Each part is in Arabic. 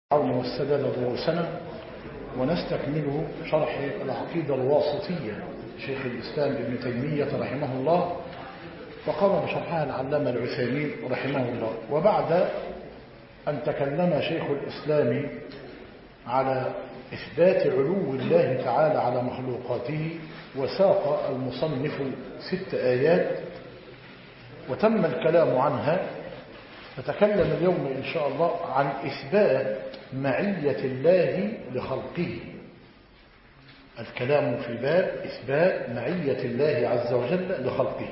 العون والسداد دروسنا ونستكمل شرح العقيدة الواسطية شيخ الإسلام ابن تيمية رحمه الله، وقام بشرحها العلامة العثيمين رحمه الله. وبعد أن تكلم شيخ الإسلام على إثبات علو الله تعالى على مخلوقاته، وساق المصنف 6 آيات وتم الكلام عنها، نتكلم اليوم إن شاء الله عن إثبات معية الله لخلقه. الكلام في باب إثبات معية الله عز وجل لخلقه.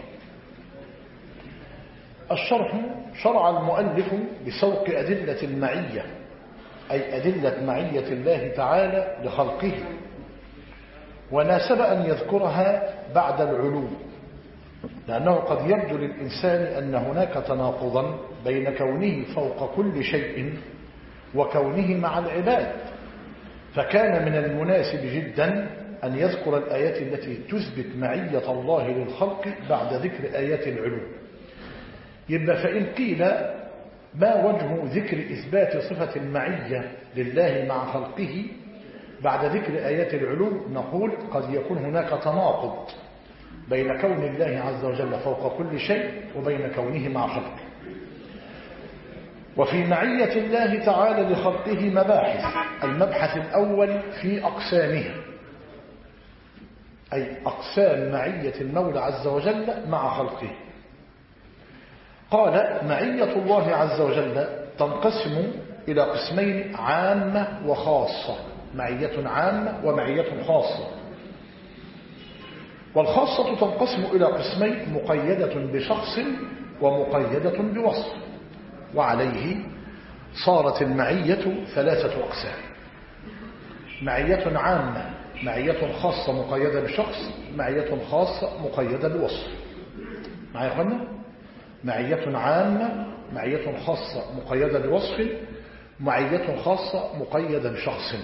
الشرح: شرع المؤلف بسوق أدلة المعية، أي أدلة معية الله تعالى لخلقه، وناسب أن يذكرها بعد العلو، لأنه قد يبدو للإنسان أن هناك تناقضا بين كونه فوق كل شيء وكونه مع العباد، فكان من المناسب جدا أن يذكر الآيات التي تثبت معية الله للخلق بعد ذكر آيات العلو. يبقى فإن قيل ما وجه ذكر إثبات صفة المعية لله مع خلقه بعد ذكر آيات العلو، نقول قد يكون هناك تناقض بين كون الله عز وجل فوق كل شيء وبين كونه مع خلقه. وفي معية الله تعالى لخلقه مباحث. المبحث الأول في أقسامها، أي أقسام معية المولى عز وجل مع خلقه. قال: معية الله عز وجل تنقسم إلى قسمين: عامة وخاصة. معية عامة ومعية خاصة. والخاصة تنقسم إلى قسمين: مقيدة بشخص ومقيدة بوصف. وعليه صارت المعية 3 أقسام: معية عامة، معية خاصة مقيدة بشخص، معية خاصة مقيدة بوصف. معايا يا اخوانا؟ معية عامة، معية خاصة مقيدة بوصف، معية خاصة مقيدة بشخص.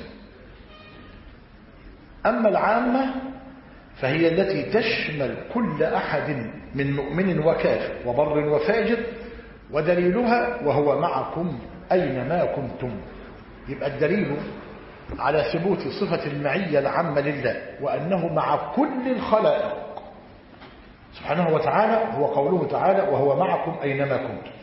أما العامة فهي التي تشمل كل أحد من مؤمن وكافر وبر وفاجر، ودليلها: وهو معكم أينما كنتم. يبقى الدليل على ثبوت صفة المعية العامة لله وأنه مع كل الخلائق سبحانه وتعالى هو قوله تعالى: وهو معكم أينما كنتم.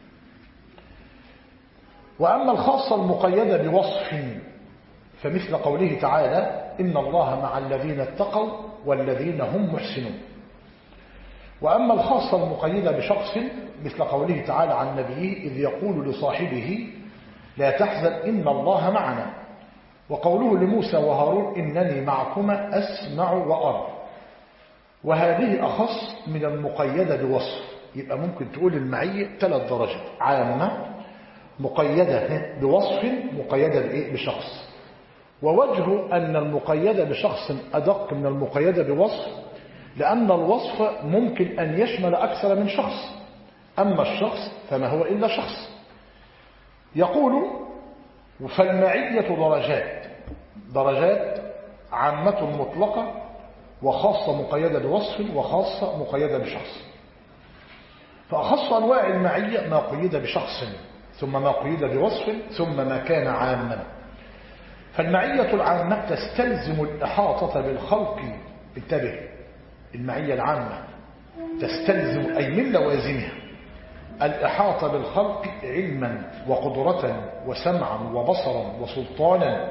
وأما الخاصة المقيدة بوصف فمثل قوله تعالى: إن الله مع الذين اتقوا والذين هم محسنون. وأما الخاصة المقيدة بشخص مثل قوله تعالى عن نبيه: إذ يقول لصاحبه لا تحزن إن الله معنا. وقوله لموسى وهارون: إنني معكما أسمع وأرى. وهذه أخص من المقيدة بوصف. يبقى ممكن تقول المعية 3 درجات: عامة، مقيدة بوصف، مقيدة بشخص. ووجه أن المقيدة بشخص أدق من المقيدة بوصف، لأن الوصف ممكن أن يشمل أكثر من شخص، أما الشخص فما هو إلا شخص. يقول: فالمعية درجات: عامة مطلقة، وخاصة مقيدة بوصف، وخاصة مقيدة بشخص. فأخص أنواع المعية ما قيد بشخص، ثم ما قيد بوصف، ثم ما كان عاما. فالمعية العامة تستلزم الإحاطة بالخلق. انتبه، المعية العامة تستلزم أي من لوازمها الإحاطة بالخلق علما وقدرة وسمعا وبصرا وسلطانا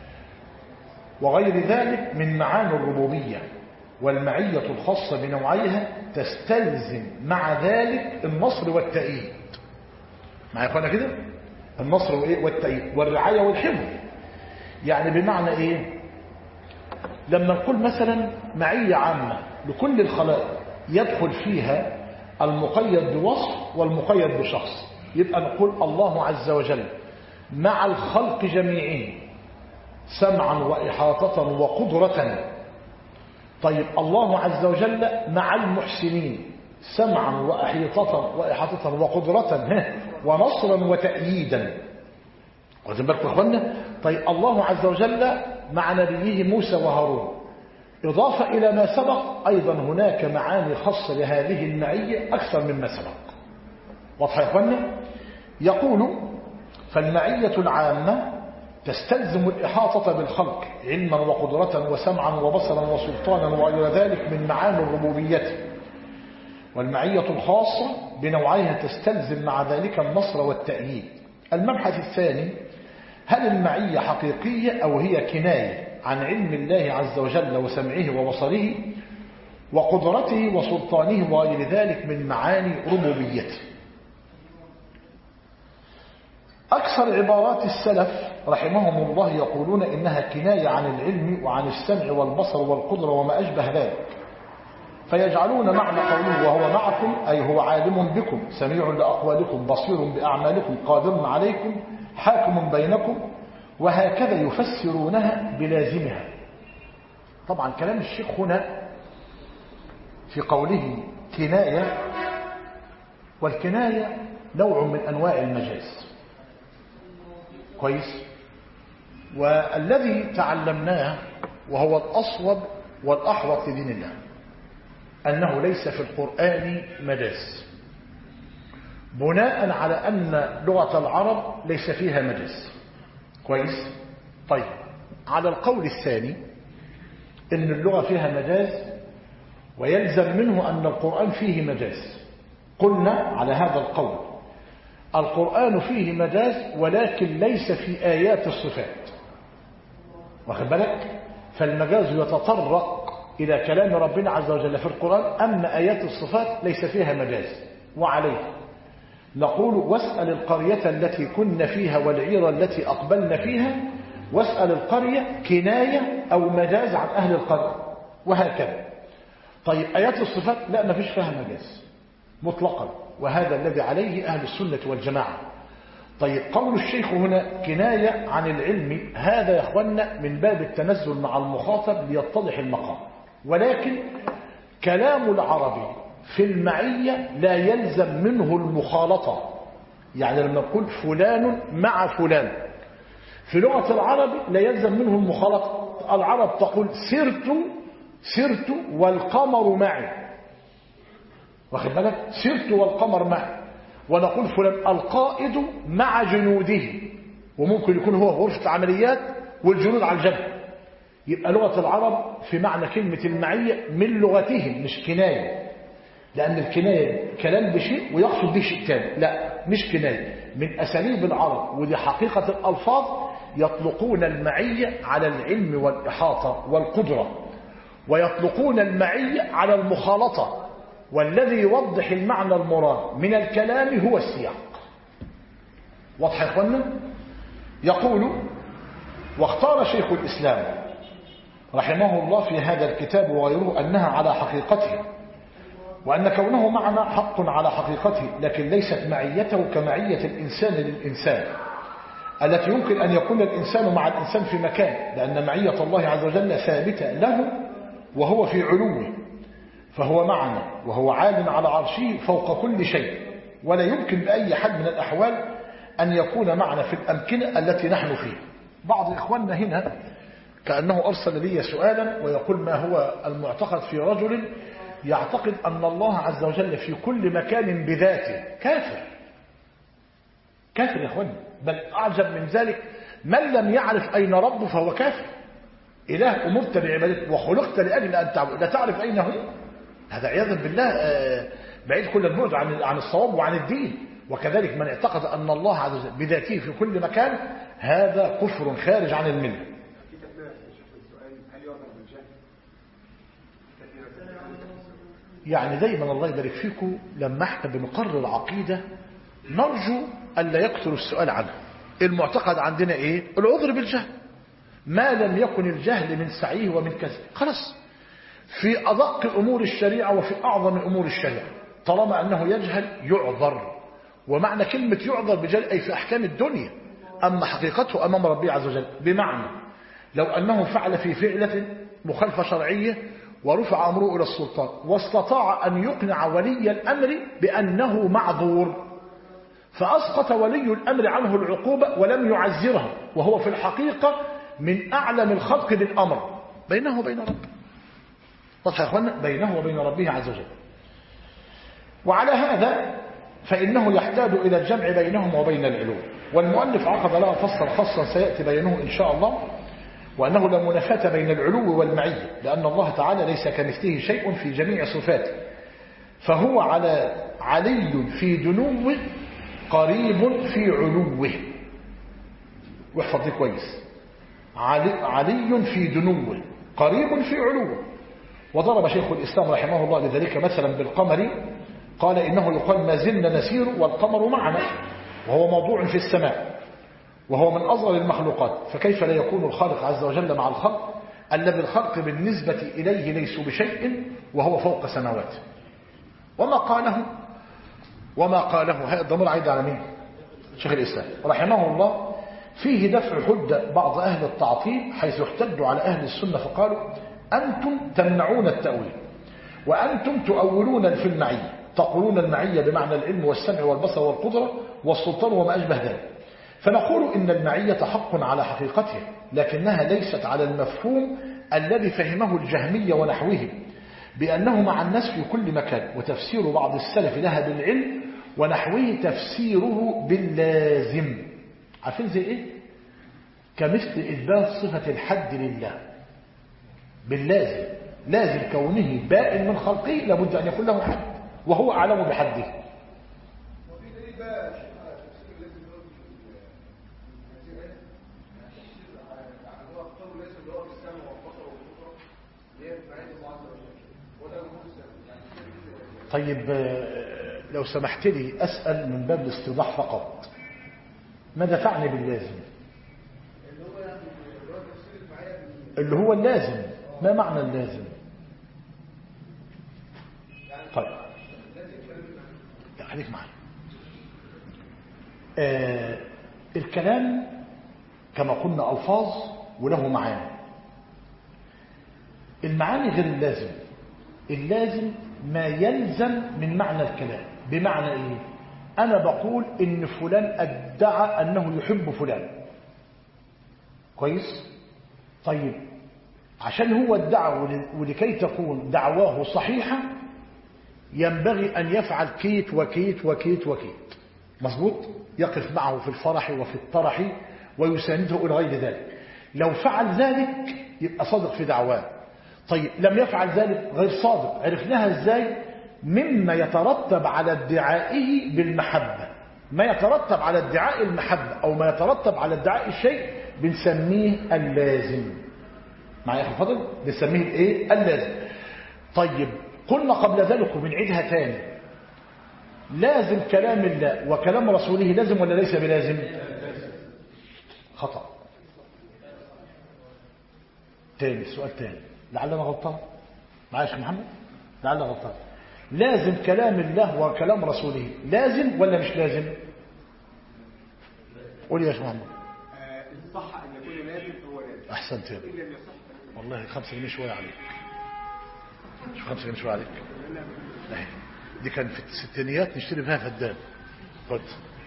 وغير ذلك من معاني الربوبية. والمعية الخاصة بنوعيها تستلزم مع ذلك النصر والتأييد. معايا يا اخوانا كده؟ النصر والتأييد والرعاية والحفظ. يعني بمعنى ايه؟ لما نقول مثلا معية عامة لكل الخلائق يدخل فيها المقيد بوصف والمقيد بشخص، يبقى نقول الله عز وجل مع الخلق جميعهم سمعا وإحاطة وقدرة. طيب الله عز وجل مع المحسنين سمعا وإحاطة وقدرة ونصرا وتأييدا. واخدين بالكم يا اخوانا؟ طيب الله عز وجل مع نبيه موسى وهارون، إضافة إلى ما سبق أيضا هناك معاني خاصة لهذه المعية أكثر مما سبق. واضح يا اخوانا؟ يقول: فالمعية العامة تستلزم الإحاطة بالخلق علما وقدرة وسمعا وبصرا وسلطانا وغير ذلك من معاني الربوبية. والمعية الخاصة بنوعيها تستلزم مع ذلك النصر والتأييد. المبحث الثاني: هل المعية حقيقية أو هي كناية عن علم الله عز وجل وسمعه وبصره وقدرته وسلطانه وغير ذلك من معاني ربوبيته؟ أكثر عبارات السلف رحمهم الله يقولون إنها كناية عن العلم وعن السمع والبصر والقدرة وما أشبه ذلك، فيجعلون معنى قوله وهو معكم أي هو عالم بكم سميع لأقوالكم بصير بأعمالكم قادر عليكم حاكم بينكم، وهكذا يفسرونها بلازمها. طبعا كلام الشيخ هنا في قوله كناية، والكناية نوع من أنواع المجاز كويس، والذي تعلمناه وهو الأصوب والأحوط لدين الله أنه ليس في القرآن مجاز، بناء على أن لغة العرب ليس فيها مجاز كويس. طيب على القول الثاني أن اللغة فيها مجاز ويلزم منه أن القرآن فيه مجاز، قلنا على هذا القول القرآن فيه مجاز ولكن ليس في آيات الصفات، واخد بالك؟ فالمجاز يتطرق إلى كلام ربنا عز وجل في القرآن، أما آيات الصفات ليس فيها مجاز. وعليه نقول واسأل القرية التي كن فيها والعير التي أقبلن فيها، واسأل القرية كناية أو مجاز عن أهل القرية وهكذا. طيب آيات الصفات لا، ما فيش فيها مجاز مطلقا، وهذا الذي عليه أهل السنة والجماعة. طيب قول الشيخ هنا كناية عن العلم، هذا يا أخوانا من باب التنزل مع المخاطب ليتضح المقام، ولكن كلام العربي في المعية لا يلزم منه المخالطة. يعني لما نقول فلان مع فلان في لغة العرب لا يلزم منه المخالطة. العرب تقول سرت والقمر معي، واخد بالك؟ سرت والقمر معي. ونقول فلان القائد مع جنوده، وممكن يكون هو غرفة عمليات والجنود على الجبهة. يبقى لغة العرب في معنى كلمة المعية من لغتهم مش كناية، لأن الكناية كلام بشيء ويقصد به شيء ثاني، لا مش كناية، من أساليب العرب، ودي حقيقة الألفاظ. يطلقون المعية على العلم والإحاطة والقدرة، ويطلقون المعية على المخالطة، والذي يوضح المعنى المراد من الكلام هو السياق. واضح يا اخوانا؟ يقول واختار شيخ الإسلام رحمه الله في هذا الكتاب وغيره أنها على حقيقته، وأن كونه معنا حق على حقيقته، لكن ليست معيته كمعية الإنسان للإنسان التي يمكن أن يكون الإنسان مع الإنسان في مكان، لأن معية الله عز وجل ثابتة له وهو في علوه، فهو معنا وهو عال على عرشه فوق كل شيء، ولا يمكن بأي حال من الأحوال أن يكون معنا في الأمكنة التي نحن فيها. بعض إخواننا هنا كأنه أرسل لي سؤالا ويقول ما هو المعتقد في رجل يعتقد أن الله عز وجل في كل مكان بذاته. كافر كافر يا إخواني، بل أعجب من ذلك من لم يعرف أين ربه فهو كافر. إله أمرت بعبادته وخلقت لأجل أن تعبد لا تعرف أين هو، هذا عياذا بالله بعيد كل البعد عن الصواب وعن الدين. وكذلك من اعتقد أن الله عز وجل بذاته في كل مكان هذا كفر خارج عن الملة. يعني دايما الله يبارك فيكم لما احنا بنقرر عقيدة نرجو ألا يكثر السؤال عنه. المعتقد عندنا ايه؟ العذر بالجهل، ما لم يكن الجهل من سعيه ومن كسبه، خلاص في أدق أمور الشريعة وفي أعظم أمور الشريعة طالما أنه يجهل يعذر. ومعنى كلمة يعذر بجهل أي في أحكام الدنيا، أما حقيقته أمام ربي عز وجل، بمعنى لو أنه فعل في فعلة مخالفة شرعية ورفع أمره إلى السلطان واستطاع أن يقنع ولي الأمر بأنه معذور، فأسقط ولي الأمر عنه العقوبة ولم يعزرها، وهو في الحقيقة من أعلم الخلق بالأمر بينه وبين ربه. واضح يا أخوانا؟ بينه وبين ربه عز وجل. وعلى هذا فإنه يحتاج إلى الجمع بينهم وبين العلو. والمؤلف عقد لها فصل خاصا سيأتي بينه إن شاء الله، وأنه لا منافاة بين العلو والمعية، لأن الله تعالى ليس كمثله شيء في جميع صفاته، فهو علي في دنوه قريب في علوه. واحفظ دي كويس، علي في دنوه قريب في علوه. وضرب شيخ الإسلام رحمه الله لذلك مثلا بالقمر، قال إنه يقال ما زلنا نسير والقمر معنا، وهو موضوع في السماء وهو من أصغر المخلوقات، فكيف لا يكون الخالق عز وجل مع الخلق الذي الخلق بالنسبة إليه ليسوا بشيء وهو فوق سماواته. وما قاله هذا الضمير عيد على مين؟ شيخ الإسلام رحمه الله فيه دفع حجة بعض أهل التعطيل، حيث احتجوا على أهل السنة فقالوا أنتم تمنعون التأويل وأنتم تؤولون في المعية، تقولون المعية بمعنى العلم والسمع والبصر والقدرة والسلطان وما أشبه ذلك. فنقول إن المعية حق على حقيقتها، لكنها ليست على المفهوم الذي فهمه الجهمية ونحوه بأنه مع الناس في كل مكان، وتفسير بعض السلف لها بالعلم ونحوه تفسيره باللازم. عارفين زي إيه؟ كمثل إثبات صفة الحد لله باللازم، لازم كونه بائن من خلقه لابد أن يكون له حد وهو أعلم بحده. طيب لو سمحت لي أسأل من باب الاستيضاح فقط، ماذا تعني باللازم؟ اللي هو اللازم، ما معنى اللازم؟ طيب لا خليك معي. الكلام كما قلنا ألفاظ وله معاني. المعاني غير اللازم. اللازم ما يلزم من معنى الكلام. بمعنى ايه؟ انا بقول ان فلان ادعى انه يحب فلان، كويس؟ طيب عشان هو ادعى ولكي تكون دعواه صحيحة ينبغي ان يفعل كيت وكيت وكيت وكيت، مظبوط؟ يقف معه في الفرح وفي الطرح ويسانده الى غير ذلك. لو فعل ذلك يبقى صادق في دعواه. طيب لم يفعل ذلك غير صادق. عرفناها ازاي؟ مما يترتب على ادعائه بالمحبة. ما يترتب على ادعاء المحبة او ما يترتب على ادعاء الشيء بنسميه اللازم. معايا يا اخي فاضل؟ بنسميه الايه؟ اللازم. طيب قلنا قبل ذلك وبنعيدها تاني، لازم كلام الله وكلام رسوله لازم ولا ليس بلازم؟ خطأ. تاني سؤال تاني لعلنا غلطان. معايا يا شيخ محمد؟ لعلنا غلطان. لازم كلام الله وكلام رسوله لازم ولا مش لازم؟ قول يا شيخ محمد. الصح ان يكون لازم هو لازم. احسنت يا ابني. والله 5 جنيه شويه عليك. شوف 5 جنيه شويه عليك. دي كان في الستينيات نشتري بها فدان. خد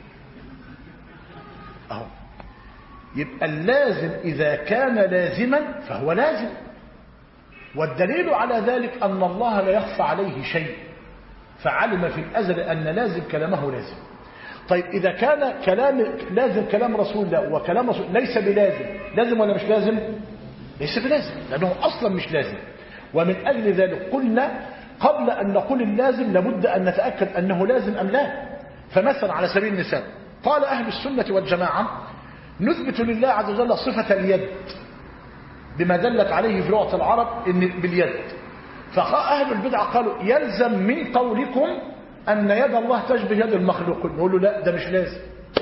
اهو. يبقى اللازم اذا كان لازما فهو لازم، والدليل على ذلك ان الله لا يخفى عليه شيء، فعلم في الازل ان لازم كلامه لازم. طيب اذا كان لازم كلام رسول الله وكلام رسول ليس بلازم، لازم ولا مش لازم؟ ليس بلازم، لانه اصلا مش لازم. ومن اجل ذلك قلنا قبل ان نقول اللازم لابد ان نتاكد انه لازم ام لا. فمثلا على سبيل المثال قال اهل السنه والجماعه نثبت لله عز وجل صفه اليد بما دلت عليه في لغه العرب ان باليد. فأهل البدع قالوا يلزم من قولكم أن يد الله تشبه يد المخلوق. نقول له لا، ده مش لازم،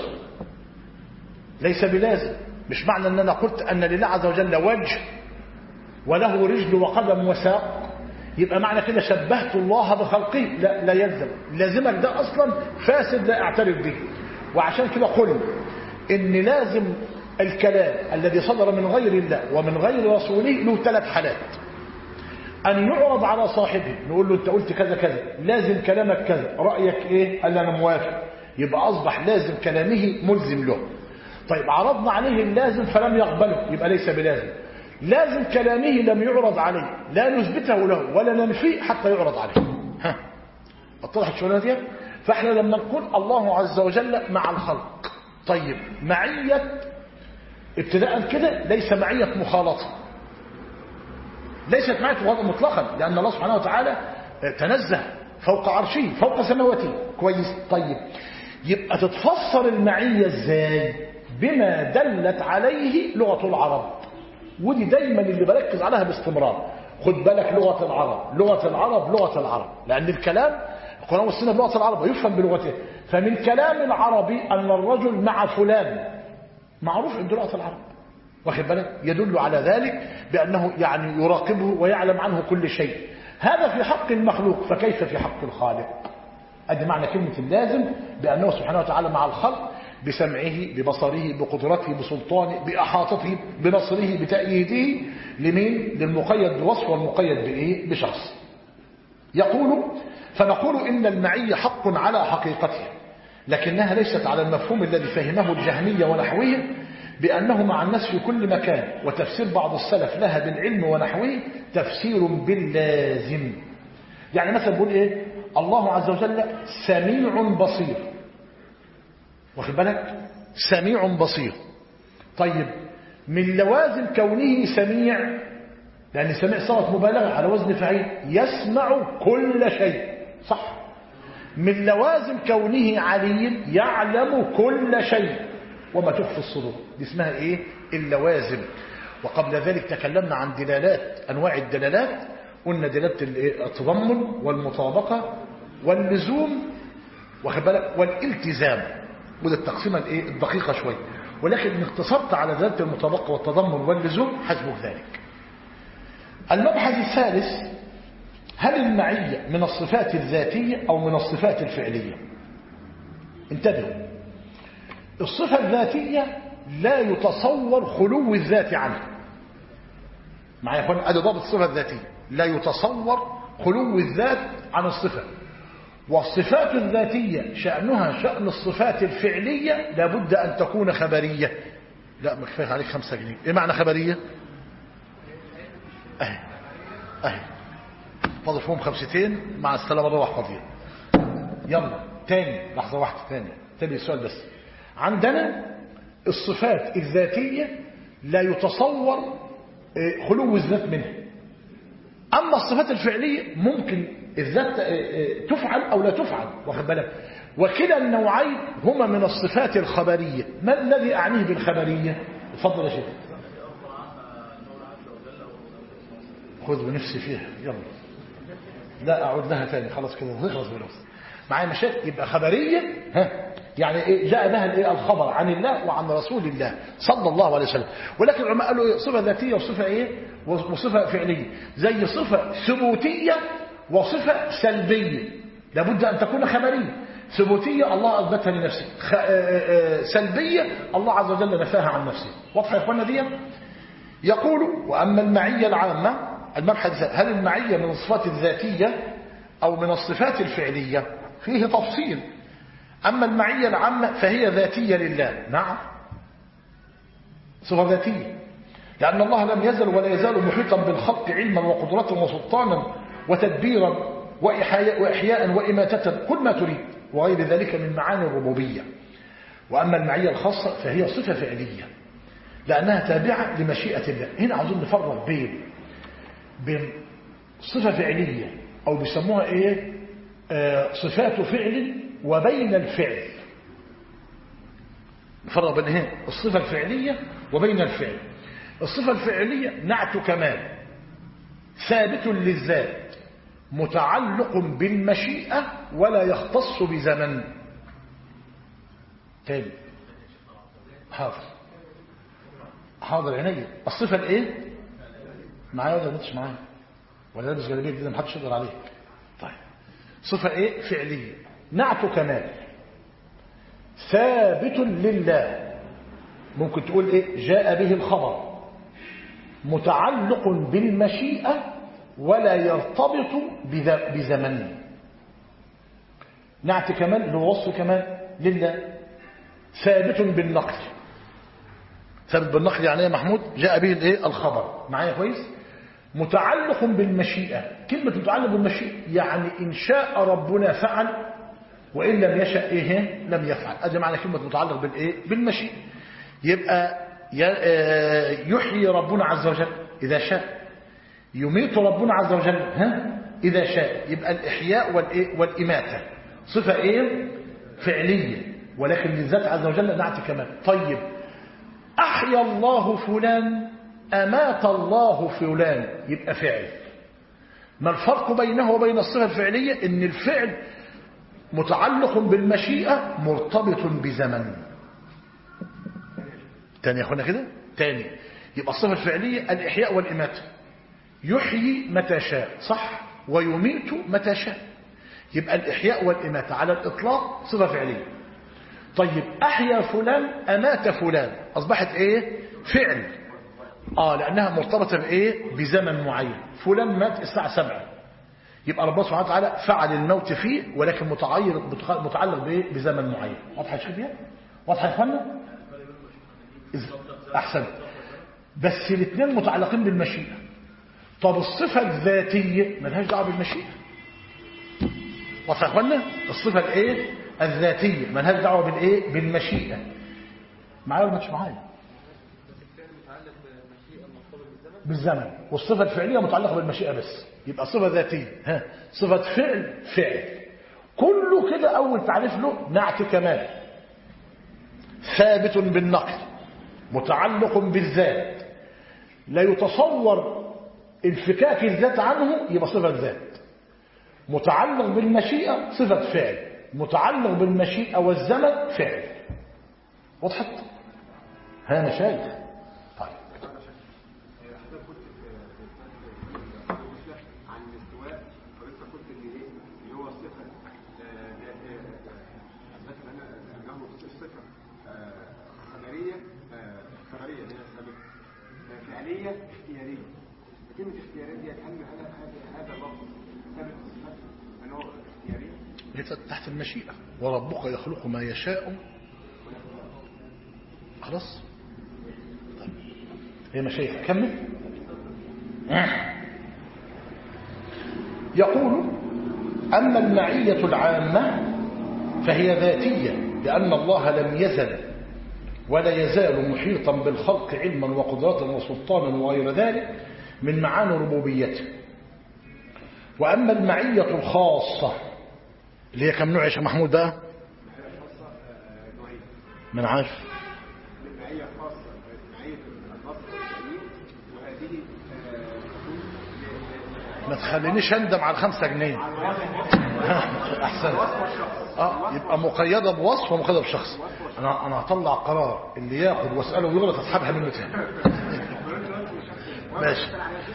ليس بلازم. مش معنى أن أنا قلت أن لله عز وجل وجه وله رجل وقدم وساق يبقى معنى كده شبهت الله بخلقه. لا، لا يلزم. لازمك ده أصلا فاسد لا أعترف به. وعشان كده قلنا إن لازم الكلام الذي صدر من غير الله ومن غير رسوله له 3 حالات: أن يعرض على صاحبه، نقول له أنت قلت كذا كذا، لازم كلامك كذا، رأيك إيه؟ قال أنا موافق، يبقى أصبح لازم كلامه ملزم له. طيب عرضنا عليه اللازم فلم يقبله، يبقى ليس بلازم. لازم كلامه لم يعرض عليه، لا نثبته له ولا ننفيه حتى يعرض عليه. ها اتضحت الشغلانة دي؟ فاحنا لما نقول الله عز وجل مع الخلق، طيب معية ابتداء كده ليس معية مخالطة، ليست معية مخالطة مطلقا، لأن الله سبحانه وتعالى تنزه فوق عرشه فوق سماواته. كويس. طيب يبقى تتفسر المعية ازاي؟ بما دلت عليه لغة العرب، ودي دايما اللي بركز عليها باستمرار. خد بالك لغة العرب، لغة العرب، لغة العرب، لأن الكلام القرآن والسنة بلغة العرب ويفهم بلغته. فمن كلام العربي أن الرجل مع فلان معروف عند لغة العرب، واخد بالك، يدل على ذلك بأنه يعني يراقبه ويعلم عنه كل شيء. هذا في حق المخلوق، فكيف في حق الخالق؟ أدي معنى كلمة اللازم، بأنه سبحانه وتعالى مع الخلق بسمعه، ببصره، بقدرته، بسلطانه، بأحاطته، بنصره، بتأييده. لمين؟ للمقيد بوصف والمقيد بإيه؟ بشخص. يقول فنقول إن المعية حق على حقيقتها، لكنها ليست على المفهوم الذي فهمه الجهمية ونحوه بأنه مع الناس في كل مكان، وتفسير بعض السلف لها بالعلم ونحوه تفسير باللازم. يعني مثلا بقول إيه؟ الله عز وجل سميع بصير، واخد بالك، سميع بصير. طيب من لوازم كونه سميع، لأن سميع صارت مبالغة على وزن فعيل، يسمع كل شيء، صح. من لوازم كونه عليم، يعلم كل شيء وما تخفي الصدور، دي اسمها ايه؟ اللوازم. وقبل ذلك تكلمنا عن دلالات، انواع الدلالات، قلنا دلالة التضمن والمطابقة واللزوم، واخد بالك، والالتزام، وده التقسيمة الدقيقة شوية، ولكن ان اقتصرت على دلالة المطابقة والتضمن واللزوم حسبك ذلك. المبحث الثالث: هل المعية من الصفات الذاتية أو من الصفات الفعلية؟ انتبهوا، الصفة الذاتية لا يتصور خلو الذات عنها. معايا يا اخوان؟ ادي ضابط الصفة الذاتية، لا يتصور خلو الذات عن الصفة. والصفات الذاتية شأنها شأن الصفات الفعلية لابد أن تكون خبرية. لا ما كفايه عليك 5 جنيه. ايه معنى خبرية؟ اهي اهي فاضل فيهم 5 مع السلامة، روح فاضية. يلا تاني لحظة واحدة، تاني السؤال بس. عندنا الصفات الذاتية لا يتصور خلو الذات منها. أما الصفات الفعلية ممكن الذات تفعل أو لا تفعل، واخد بالك. وكلا النوعين هما من الصفات الخبرية. ما الذي أعنيه بالخبرية؟ اتفضل يا شيخ. خذ بنفسي فيها، يلا لا أعود لها تاني، خلاص كده نخلص بنفسي. معايا مشاكل. يبقى خبرية، يعني إيه؟ جاء لها الخبر عن الله وعن رسول الله صلى الله عليه وسلم. ولكن العلماء قالوا إيه؟ صفة ذاتية وصفة إيه؟ وصفة فعلية. زي صفة ثبوتية وصفة سلبية، لابد أن تكون خبرية. ثبوتية الله أثبتها لنفسه، سلبية الله عز وجل نفاها عن نفسه. واضحة يا إخوانا دي؟ يقول: وأما المعية العامة، المبحث: هل المعية من الصفات الذاتية أو من الصفات الفعلية؟ فيه تفصيل. أما المعية العامة فهي ذاتية لله. نعم، صفة ذاتية، لأن الله لم يزل ولا يزال محيطا بالخلق علما وقدرة وسلطانا وتدبيرا وإحياء وإماتة، كل ما تريد، وغير ذلك من معاني الربوبية. وأما المعية الخاصة فهي صفة فعلية، لأنها تابعة لمشيئة الله. هنا عاوزين نفرق بين صفة فعلية أو بيسموها إيه؟ صفات فعل، وبين الفعل. نفرق بين هنا الصفة الفعلية وبين الفعل. الصفة الفعلية نعت كمال ثابت للذات، متعلق بالمشيئة ولا يختص بزمن. تاني، حاضر عينيا. الصفة الايه؟ معايا ولا مش معايا؟ ولا لابس جلابيه جديده محدش يقدر عليك؟ طيب، صفة ايه؟ فعلية، نعت كمال ثابت لله، ممكن تقول ايه؟ جاء به الخبر، متعلق بالمشيئة ولا يرتبط بزمن. نعت كمال اللي هو وصف كمال لله، ثابت بالنقل. ثابت بالنقل يعني ايه محمود؟ جاء به الايه؟ الخبر. معايا كويس؟ متعلق بالمشيئة. كلمة متعلق بالمشيئة يعني إن شاء ربنا فعل وإن لم يشأ إيه لم يفعل. أدي معنى كلمة متعلق بالإيه بالمشيئة. يبقى يحيي ربنا عز وجل إذا شاء، يميت ربنا عز وجل إذا شاء. يبقى الإحياء والإماتة صفة إيه فعلية، ولكن للذات عز وجل نعت كمان. طيب أحيا الله فلان، أمات الله فلان، يبقى فعل. ما الفرق بينه وبين الصفة الفعلية؟ إن الفعل متعلق بالمشيئة مرتبط بزمن. تاني يا أخوانا كده تاني. يبقى الصفة الفعلية الإحياء والإماتة، يحيي متى شاء صح، ويميت متى شاء. يبقى الإحياء والإماتة على الإطلاق صفة فعلية. طيب أحيا فلان أمات فلان، أصبحت إيه فعل. لأنها مرتبطة بإيه بزمن معين. فلان مات الساعة 7، يبقى ربنا سبحانه وتعالى فعل الموت فيه، ولكن متعلق بإيه بزمن معين. واضحة يا شيخ؟ واضحة يا اخوانا؟ أحسن. بس الاثنين متعلقين بالمشيئة. طب الصفة الذاتية ملهاش دعوة بالمشيئة. واضحة يا اخوانا؟ الصفة الايه الذاتية ملهاش دعوة بالايه بالمشيئة. معايا ولا مش معايا؟ بالزمن. والصفة الفعلية متعلقة بالمشيئة بس. يبقى صفة ذاتية صفة فعل كله كده. أول تعريف له نعت كمال ثابت بالنقل متعلق بالذات، لا يتصور انفكاك الذات عنه، يبقى صفة ذات. متعلق بالمشيئة صفة فعل، متعلق بالمشيئة والزمن فعل. وضحت؟ ها أنا شايف. طيب عن الاستواء، فلسه قلت ان ايه اللي هو الصفه اثبت لنا انه صفه خبريه اللي هي السابقه، فعليه اختياريه. كلمه اختياريه دي هذا اللفظ ثابت الصفات انه اختياري تحت المشيئة. وربك يخلق ما يشاء. خلاص. طيب هي مشايخ كمل. يقول أما المعية العامة فهي ذاتية، لأن الله لم يزل ولا يزال محيطا بالخلق علما وقدرة وسلطانا وغير ذلك من معاني ربوبيته. وأما المعية الخاصة اللي هي كم نوع يا شيخ محمود بقى؟ من عارف المعية الخاصة، معية الخاصة والتأمين، وهذه ما تخلينيش اندم على 5 جنيه. احسن. يبقى مقيده بوصف ومقيده بشخص. انا هطلع قرار اللي ياخد واساله ويغلط اسحبها منه تاني. ماشي.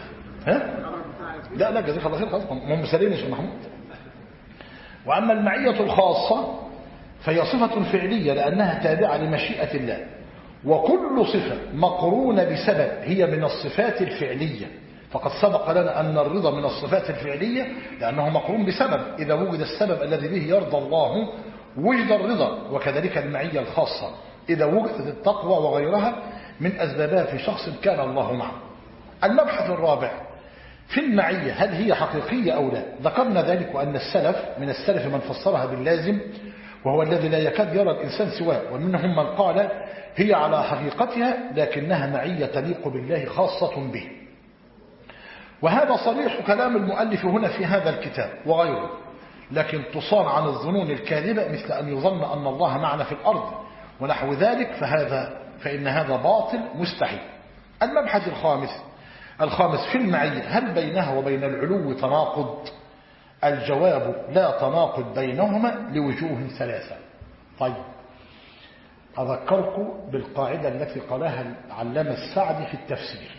لا جزاك الله خير. خلاص هم مسالين يا شيخ محمود. واما المعيه الخاصه فهي صفه فعليه لانها تابعه لمشيئه الله، وكل صفه مقرونه بسبب هي من الصفات الفعليه. فقد سبق لنا أن الرضا من الصفات الفعلية لأنه مقرون بسبب. إذا وجد السبب الذي به يرضى الله وجد الرضا. وكذلك المعية الخاصة إذا وجدت التقوى وغيرها من أسبابها في شخص كان الله معه. المبحث الرابع في المعية، هل هي حقيقية أو لا؟ ذكرنا ذلك وأن السلف من السلف من فسرها باللازم، وهو الذي لا يكاد يرى الإنسان سواه، ومنهم من قال هي على حقيقتها لكنها معية تليق بالله خاصة به. وهذا صريح كلام المؤلف هنا في هذا الكتاب وغيره، لكن تصان عن الظنون الكاذبة مثل أن يظن أن الله معنا في الأرض ونحو ذلك، فإن هذا باطل مستحيل. المبحث الخامس في المعية، هل بينها وبين العلو تناقض؟ الجواب لا تناقض بينهما لوجوه 3. طيب أذكركم بالقاعدة التي قالها العلامة السعدي في التفسير: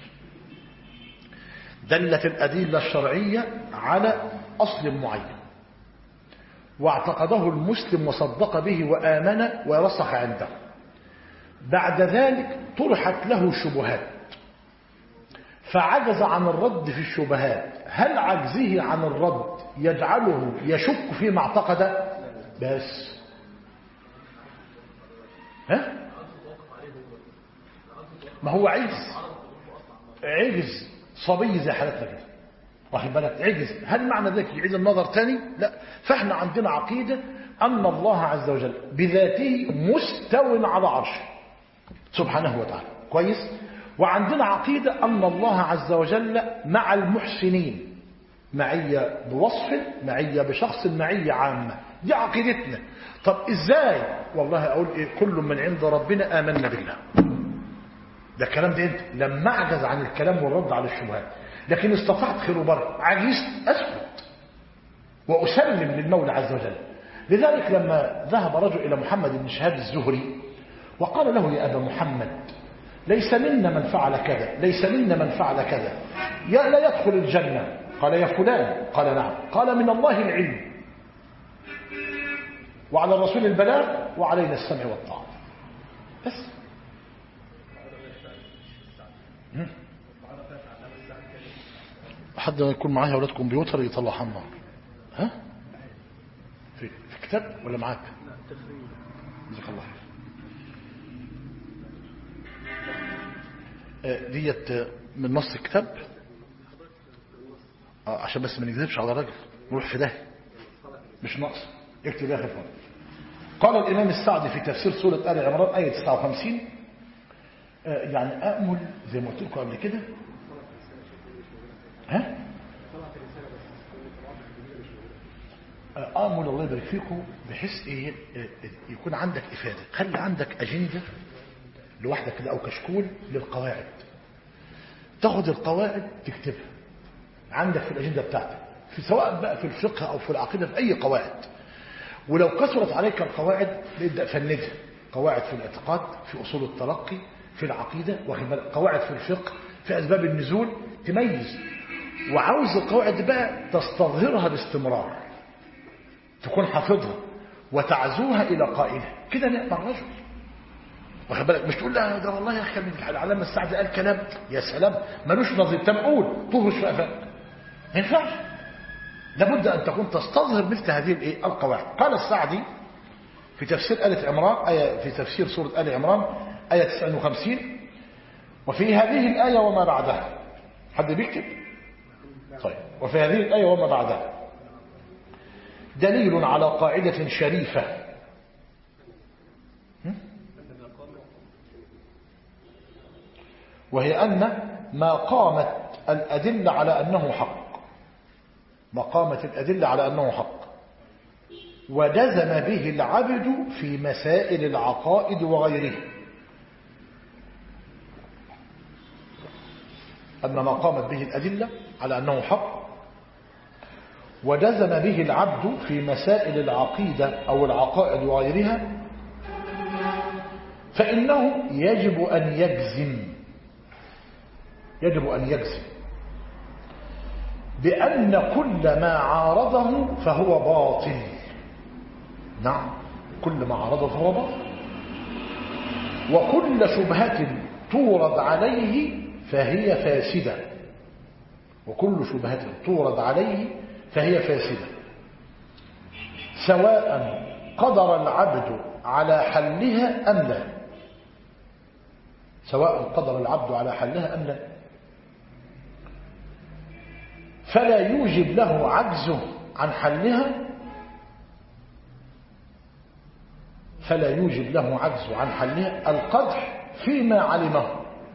دلت الأدلة الشرعية على أصل معين واعتقده المسلم وصدق به وآمن ورسخ عنده، بعد ذلك طرحت له شبهات فعجز عن الرد في الشبهات. هل عجزه عن الرد يجعله يشك فيما اعتقد؟ بس ما هو عجز صبي زي حالتنا كده، واخد بالك عجز. هل معنى ذلك يعيد النظر تاني؟ لا. فاحنا عندنا عقيدة أن الله عز وجل بذاته مستو على عرشه سبحانه وتعالى كويس. وعندنا عقيدة أن الله عز وجل مع المحسنين، معية بوصف، معية بشخص، معية عامة. دي عقيدتنا. طب ازاي؟ والله اقول ايه، كل من عند ربنا آمنا بالله. ده الكلام ده انت لما اعجز عن الكلام والرد على الشبهات، لكن استطعت خير وبر، عجزت اسكت واسلم للمولى عز وجل. لذلك لما ذهب رجل الى محمد بن شهاب الزهري وقال له يا ابا محمد ليس منا من فعل كذا، ليس منا من فعل كذا، لا يدخل الجنة. قال يا فلان؟ قال نعم. قال من الله العلم وعلى الرسول البلاغ وعلينا السمع والطاعة. بس حد يكون معاه أولاد كمبيوتر يطلعها النار. ها في كتاب ولا معاك؟ جزاك الله خير. ديت من نص الكتاب عشان بس ما نكذبش على الراجل نروح في ده مش ناقص. اكتب يا اخي. قال الإمام السعدي في تفسير سورة آل عمران آية 59 يعني أأمل زي ما قلت لكم قبل كده. ها أأمل الله يبارك فيكم بحيث إيه يكون عندك إفادة. خلي عندك أجندة لوحدك كده أو كشكول للقواعد، تاخد القواعد تكتبها عندك في الأجندة بتاعتك، في سواء بقى في الفقه أو في العقيدة، في أي قواعد. ولو كثرت عليك القواعد نبدأ فندها. قواعد في الاعتقاد، في أصول التلقي، في العقيدة، قواعد في الفقه، في أسباب النزول، تميز. وعاوز القواعد بقى تستظهرها باستمرار، تكون حافظها وتعزوها إلى قائلها كده نعم الرجل. واخد بالك؟ مش تقول لا ده والله يا أخي من العلامة السعدي قال كلام يا سلام ملوش نظير، تقول تهرش في أفاق، ما ينفعش. لابد أن تكون تستظهر مثل هذه القواعد. قال السعدي في تفسير آل عمران في تفسير سورة آل عمران آية 59 وفي هذه الآية وما بعدها. حد بيكتب؟ طيب. وفي هذه الآية وما بعدها دليل على قاعدة شريفة وهي أن ما قامت الأدلة على أنه حق، مقامة الأدلة على أنه حق وجزم به العبد في مسائل العقائد وغيره. أن ما قامت به الأدلة على أنه حق وجزم به العبد في مسائل العقيدة أو العقائد وغيرها فإنه يجب أن يجزم بأن كل ما عارضه فهو باطل. نعم كل ما عارضه فهو باطل. وكل شبهة تورد عليه فهي فاسدة. وكل شبهة تورد عليه فهي فاسدة سواء قدر العبد على حلها أم لا. سواء قدر العبد على حلها أم لا. فلا يوجب له عجزه عن حلها، فلا يوجب له عجزه عن حلها القدح فيما علمه،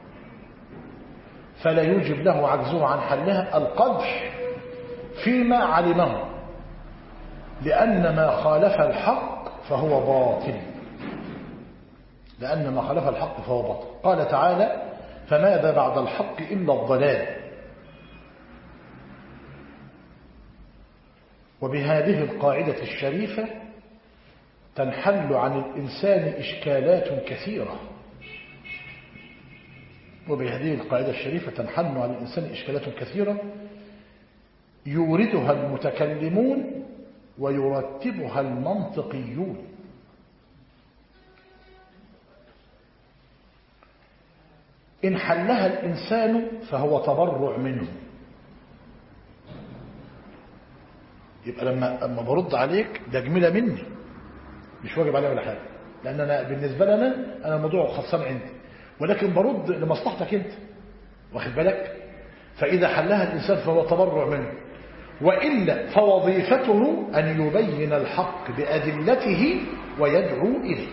فلا يوجب له عجزه عن حلها القدح فيما علمه، لأن ما خالف الحق فهو باطل. لأن ما خالف الحق فهو باطل. قال تعالى فماذا بعد الحق إلا الضلال. وبهذه القاعدة الشريفة تنحل عن الإنسان إشكالات كثيرة. وبهذه القاعدة الشريفة تنحل عن الإنسان إشكالات كثيرة يوردها المتكلمون ويرتبها المنطقيون. إن حلها الإنسان فهو تبرع منه. يبقى لما برد عليك ده جميلة مني، مش واجب عليه ولا حاجة، لأن أنا بالنسبة لنا أنا الموضوع خلصان عندي، ولكن برد لمصلحتك أنت، واخد بالك؟ فإذا حلها الإنسان فهو تبرع منه، وإلا فوظيفته أن يبين الحق بأدلته ويدعو إليه.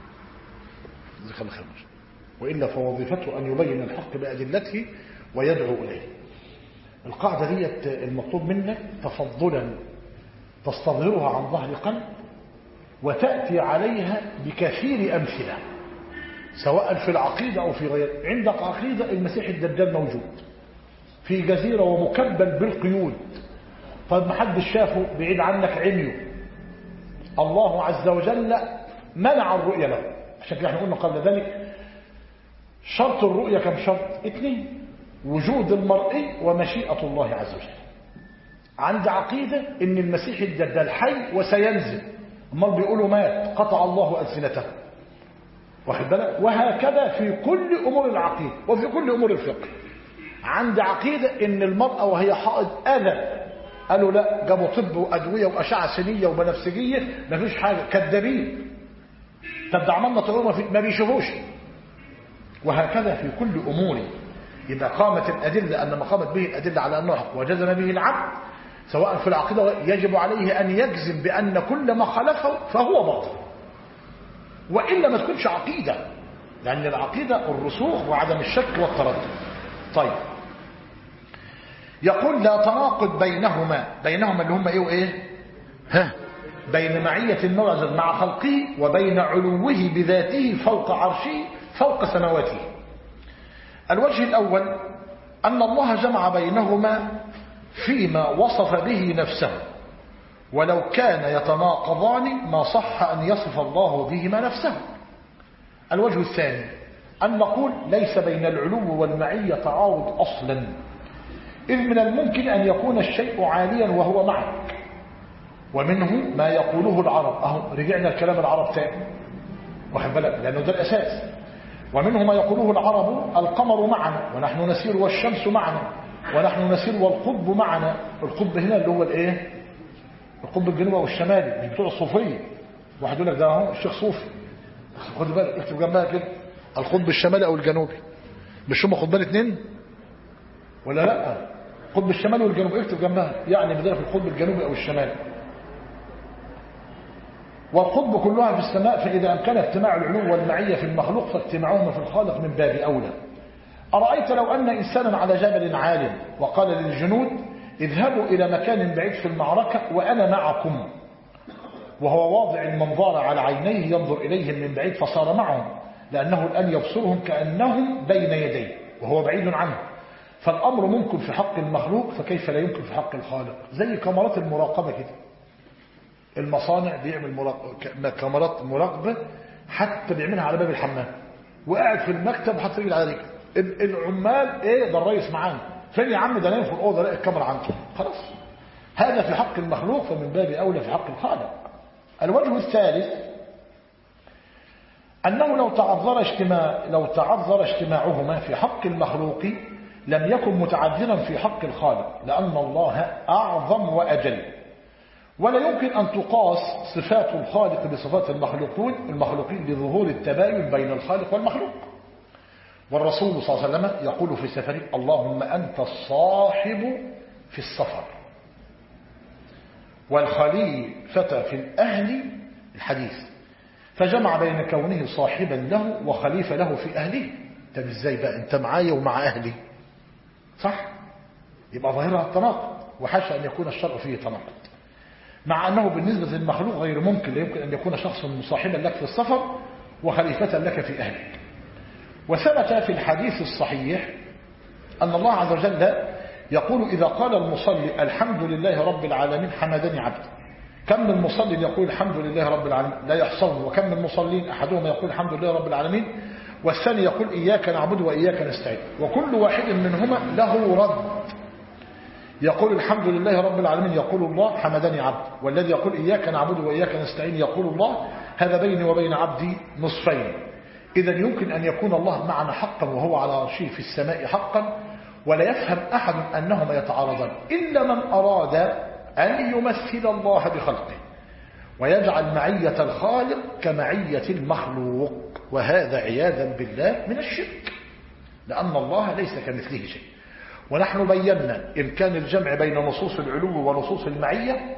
وإلا فوظيفته أن يبين الحق بأدلته ويدعو إليه. القاعدة دي المطلوب منك تفضلا تستظهرها عن ظهر قلب، وتأتي عليها بكثير أمثلة سواء في العقيدة أو في غير. عندك عقيدة المسيح الدجال موجود في جزيرة ومكبل بالقيود، طيب محدش شافه، بعيد عنك عميه، الله عز وجل منع الرؤية له. عشان كده احنا قلنا قبل ذلك شرط الرؤية كم شرط؟ 2: وجود المرئي ومشيئة الله عز وجل. عند عقيدة ان المسيح الدجال حي وسينزل، امال بيقولوا مات قطع الله ألسنته، واخد بالك؟ وهكذا في كل امور العقيدة وفي كل امور الفقه. عند عقيدة ان المرأة وهي حائض اذى، قالوا لا، جابوا طب وادويه واشعه سينيه وبنفسجيه، مفيش حاجه، كذابين. طب ده عملنا طيوره ما بيشوفوش. وهكذا في كل اموره. اذا قامت الادله ان ما قامت به الادله على انه حق وجزم به العبد سواء في العقيده، يجب عليه ان يجزم بان كل ما خالفه فهو باطل، والا ما تكونش عقيده، لان العقيده الرسوخ وعدم الشك والتردد. طيب، يقول لا تناقض بينهما اللي هم ايه وايه؟ بين معية المولى مع خلقه وبين علوه بذاته فوق عرشه فوق سماواته. الوجه الأول أن الله جمع بينهما فيما وصف به نفسه، ولو كان يتناقضان ما صح أن يصف الله بهما نفسه. الوجه الثاني أن نقول ليس بين العلو والمعية تعارض أصلا، إذ من الممكن أن يكون الشيء عاليا وهو معك، ومنه ما يقوله العرب، أهو رجعنا الكلام العرب تاني، واخد بالك، لأنه ده الأساس. ومنه ما يقوله العرب القمر معنا ونحن نسير، والشمس معنا ونحن نسير، والقطب معنا. القطب هنا اللي هو الايه؟ القطب الجنوبي والشمالي، مش بتوع الصوفيه. واحد يقول لك ده اهو الشيخ صوفي، خد بالك، اكتب جنبها كده القطب الشمالي او الجنوبي. مش هم خد بالك اتنين ولا لا؟ القطب الشمالي والجنوبي اكتب جنبها، يعني بدايه في القطب الجنوبي او الشمالي. والقطب كلها في السماء، فإذا أمكن اجتماع العلو والمعية في المخلوق فاجتماعهما في الخالق من باب أولى. أرأيت لو أن إنسانا على جبل عال وقال للجنود اذهبوا إلى مكان بعيد في المعركة وأنا معكم، وهو واضع المنظار على عينيه ينظر إليهم من بعيد فصار معهم، لأنه الآن يبصرهم كأنهم بين يديه وهو بعيد عنه. فالأمر ممكن في حق المخلوق، فكيف لا يمكن في حق الخالق؟ زي كاميرات المراقبة كده، المصانع بيعمل كاميرات مراقبة، حتى بيعملها على باب الحمام وقاعد في المكتب وحط رجل على رجل. العمال ايه ده؟ الرئيس معانا، فين يا عم؟ ده نايم في الاوضه، لا الكاميرا عنده، خلاص. هذا في حق المخلوق، فمن باب اولى في حق الخالق. الوجه الثالث انه لو تعذر اجتماعهما في حق المخلوق لم يكن متعذرا في حق الخالق، لان الله اعظم واجل، ولا يمكن أن تقاس صفات الخالق بصفات المخلوقين لظهور التباين بين الخالق والمخلوق. والرسول صلى الله عليه وسلم يقول في سفره اللهم أنت الصاحب في السفر والخليفة في الأهل، الحديث، فجمع بين كونه صاحبا له وخليفة له في أهله. طب ازاي بقى انت معايا ومع أهلي؟ صح؟ يبقى ظاهرها التناقض، وحاشا أن يكون الشرع فيه تناقض، مع أنه بالنسبة للمخلوق غير ممكن. لا يمكن أن يكون شخص مصاحبا لك في السفر وخليفة لك في أهلك. وثبت في الحديث الصحيح أن الله عز وجل يقول إذا قال المصلي الحمد لله رب العالمين حمدني عبدي. كم من مصلي يقول الحمد لله رب العالمين لا يحصل، وكم من مصلين أحدهم يقول الحمد لله رب العالمين والثاني يقول إياك نعبد وإياك نستعين، وكل واحد منهما له رد. يقول الحمد لله رب العالمين يقول الله حمدني عبد، والذي يقول إياك نعبد وإياك نستعين يقول الله هذا بيني وبين عبدي نصفين. إذا يمكن أن يكون الله معنا حقا وهو على عرشه في السماء حقا، ولا يفهم أحد أنهما يتعارضان إلا من أراد أن يمثل الله بخلقه ويجعل معية الخالق كمعية المخلوق، وهذا عياذا بالله من الشرك، لأن الله ليس كمثله شيء. ونحن بينا إن كان الجمع بين نصوص العلو ونصوص المعية،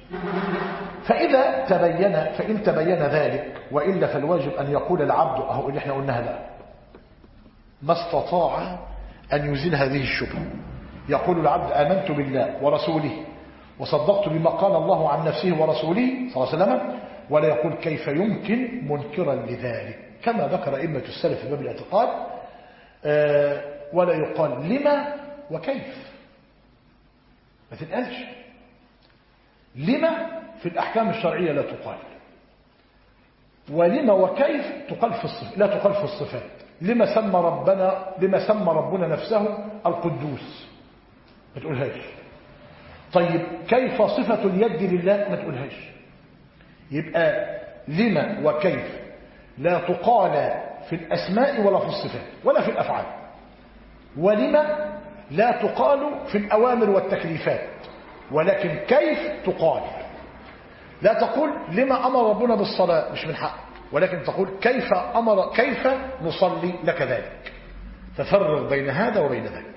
فإن تبين ذلك، وإلا فالواجب أن يقول العبد أهو اللي احنا قلناها بقى ما استطاع أن يزيل هذه الشبهة. يقول العبد آمنت بالله ورسوله وصدقت بما قال الله عن نفسه ورسوله صلى الله عليه وسلم، ولا يقول كيف يمكن منكرا لذلك كما ذكر أئمة السلف في باب الاعتقاد. ولا يقال لما وكيف، ما تتقالش لما في الأحكام الشرعية لا تقال، ولما وكيف تقال في الصفات، لا تقال في الصفات. لما سمى ربنا نفسه القدوس، ما تقولهاش. طيب كيف صفة اليد لله، ما تقولهاش. يبقى لما وكيف لا تقال في الأسماء ولا في الصفات ولا في الأفعال. ولما لا تقال في الأوامر والتكليفات، ولكن كيف تقال. لا تقول لما أمر ربنا بالصلاة، مش من حق، ولكن تقول كيف نصلي لك ذلك. تفرق بين هذا وبين ذلك.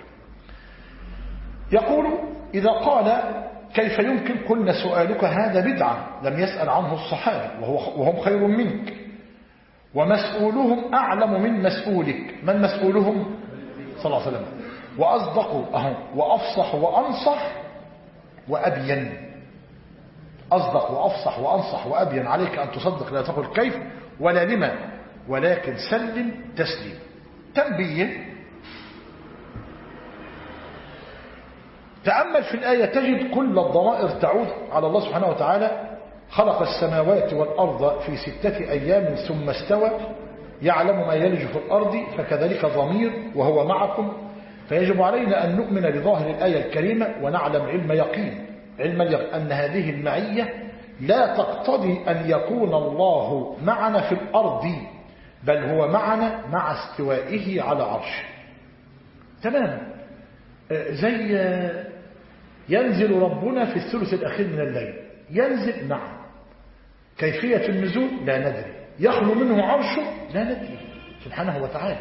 يقول إذا قال كيف يمكن، قلنا سؤالك هذا بدعة لم يسأل عنه الصحابة وهم خير منك، ومسؤولهم أعلم من مسؤولك. من مسؤولهم؟ صلى الله عليه وسلم. وأصدق وأفصح وأنصح وأبين. أصدق وأفصح وأنصح وأبين. عليك أن تصدق، لا تقل كيف ولا لما، ولكن سلم تسليم. تنبيه: تأمل في الآية تجد كل الضمائر تعود على الله سبحانه وتعالى. خلق السماوات والأرض في 6 أيام ثم استوى يعلم ما يلج في الأرض، فكذلك ضمير وهو معكم. فيجب علينا أن نؤمن بظاهر الآية الكريمة ونعلم علم يقين أن هذه المعية لا تقتضي أن يكون الله معنا في الأرض، بل هو معنا مع استوائه على عرشه. تمام. زي ينزل ربنا في الثلث الأخير من الليل. ينزل، نعم. كيفية النزول لا ندري. يخلو منه عرشه لا ندري، سبحانه وتعالى.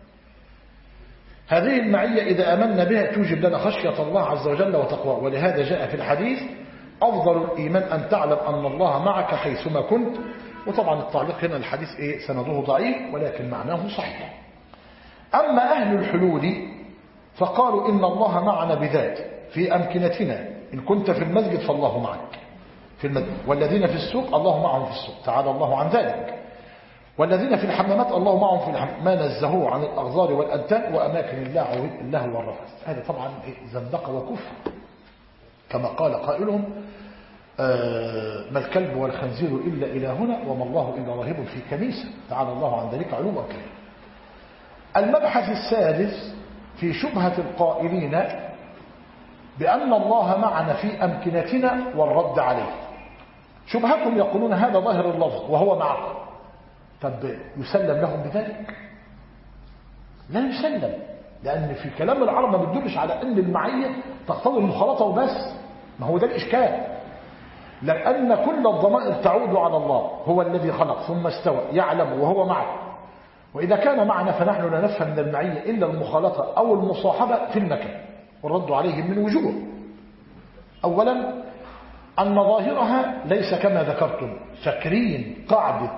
هذه المعية إذا آمنا بها توجب لنا خشية الله عز وجل وتقواه. ولهذا جاء في الحديث: أفضل الإيمان أن تعلم أن الله معك حيثما كنت. وطبعا التعليق هنا الحديث سنده ضعيف، ولكن معناه صحيح. أما أهل الحلول فقالوا إن الله معنا بذاته في أمكنتنا. إن كنت في المسجد فالله معك في المسجد، والذين في السوق الله معهم في السوق، تعالى الله عن ذلك. والذين في الحمامات الله معهم في الحمام، ما نزهوه عن الأغزار والأنتان وأماكن اللهو والرفث. هذا طبعا زندقة وكفر، كما قال قائلهم: ما الكلب والخنزير إلا إلهنا وما الله إلا راهب في كنيسة، تعالى الله عن ذلك علوا كبيرا. المبحث السادس في شبهة القائلين بأن الله معنا في أمكنتنا والرد عليه. شبهتهم يقولون هذا ظاهر اللفظ وهو معكم. طب يسلم لهم بذلك؟ لا يسلم، لأن في كلام العرب ما بتدلش على أن المعية تقتضي المخالطة وبس. ما هو ده الإشكال، لأن كل الضمائر تعود على الله. هو الذي خلق ثم استوى يعلم وهو معه. وإذا كان معنا فنحن لا نفهم من المعية إلا المخالطة أو المصاحبة في المكان. والرد عليهم من وجوه: أولا أن ظاهرها ليس كما ذكرتم. فاكرين قاعدة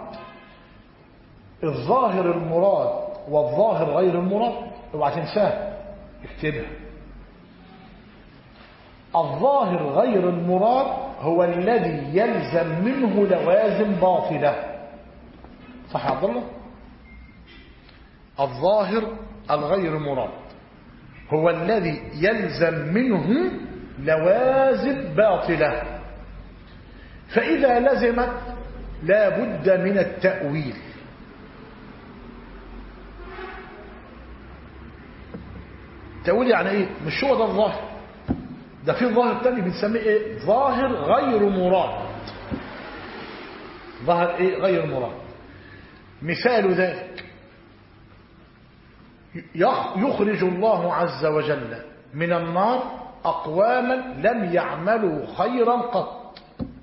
الظاهر المراد والظاهر غير المراد؟ اوعى تنساها، اكتبها. الظاهر غير المراد هو الذي يلزم منه لوازم باطلة. صح يا عبد الله؟ الظاهر الغير مراد هو الذي يلزم منه لوازم باطلة، فإذا لزمت لا بد من التأويل. التأويل يعني ايه؟ مش هو ده الظاهر، ده في ظاهر تاني بنسميه ايه؟ ظاهر غير مراد. ظاهر ايه؟ غير مراد. مثال ذلك: يخرج الله عز وجل من النار أقواما لم يعملوا خيرا قط.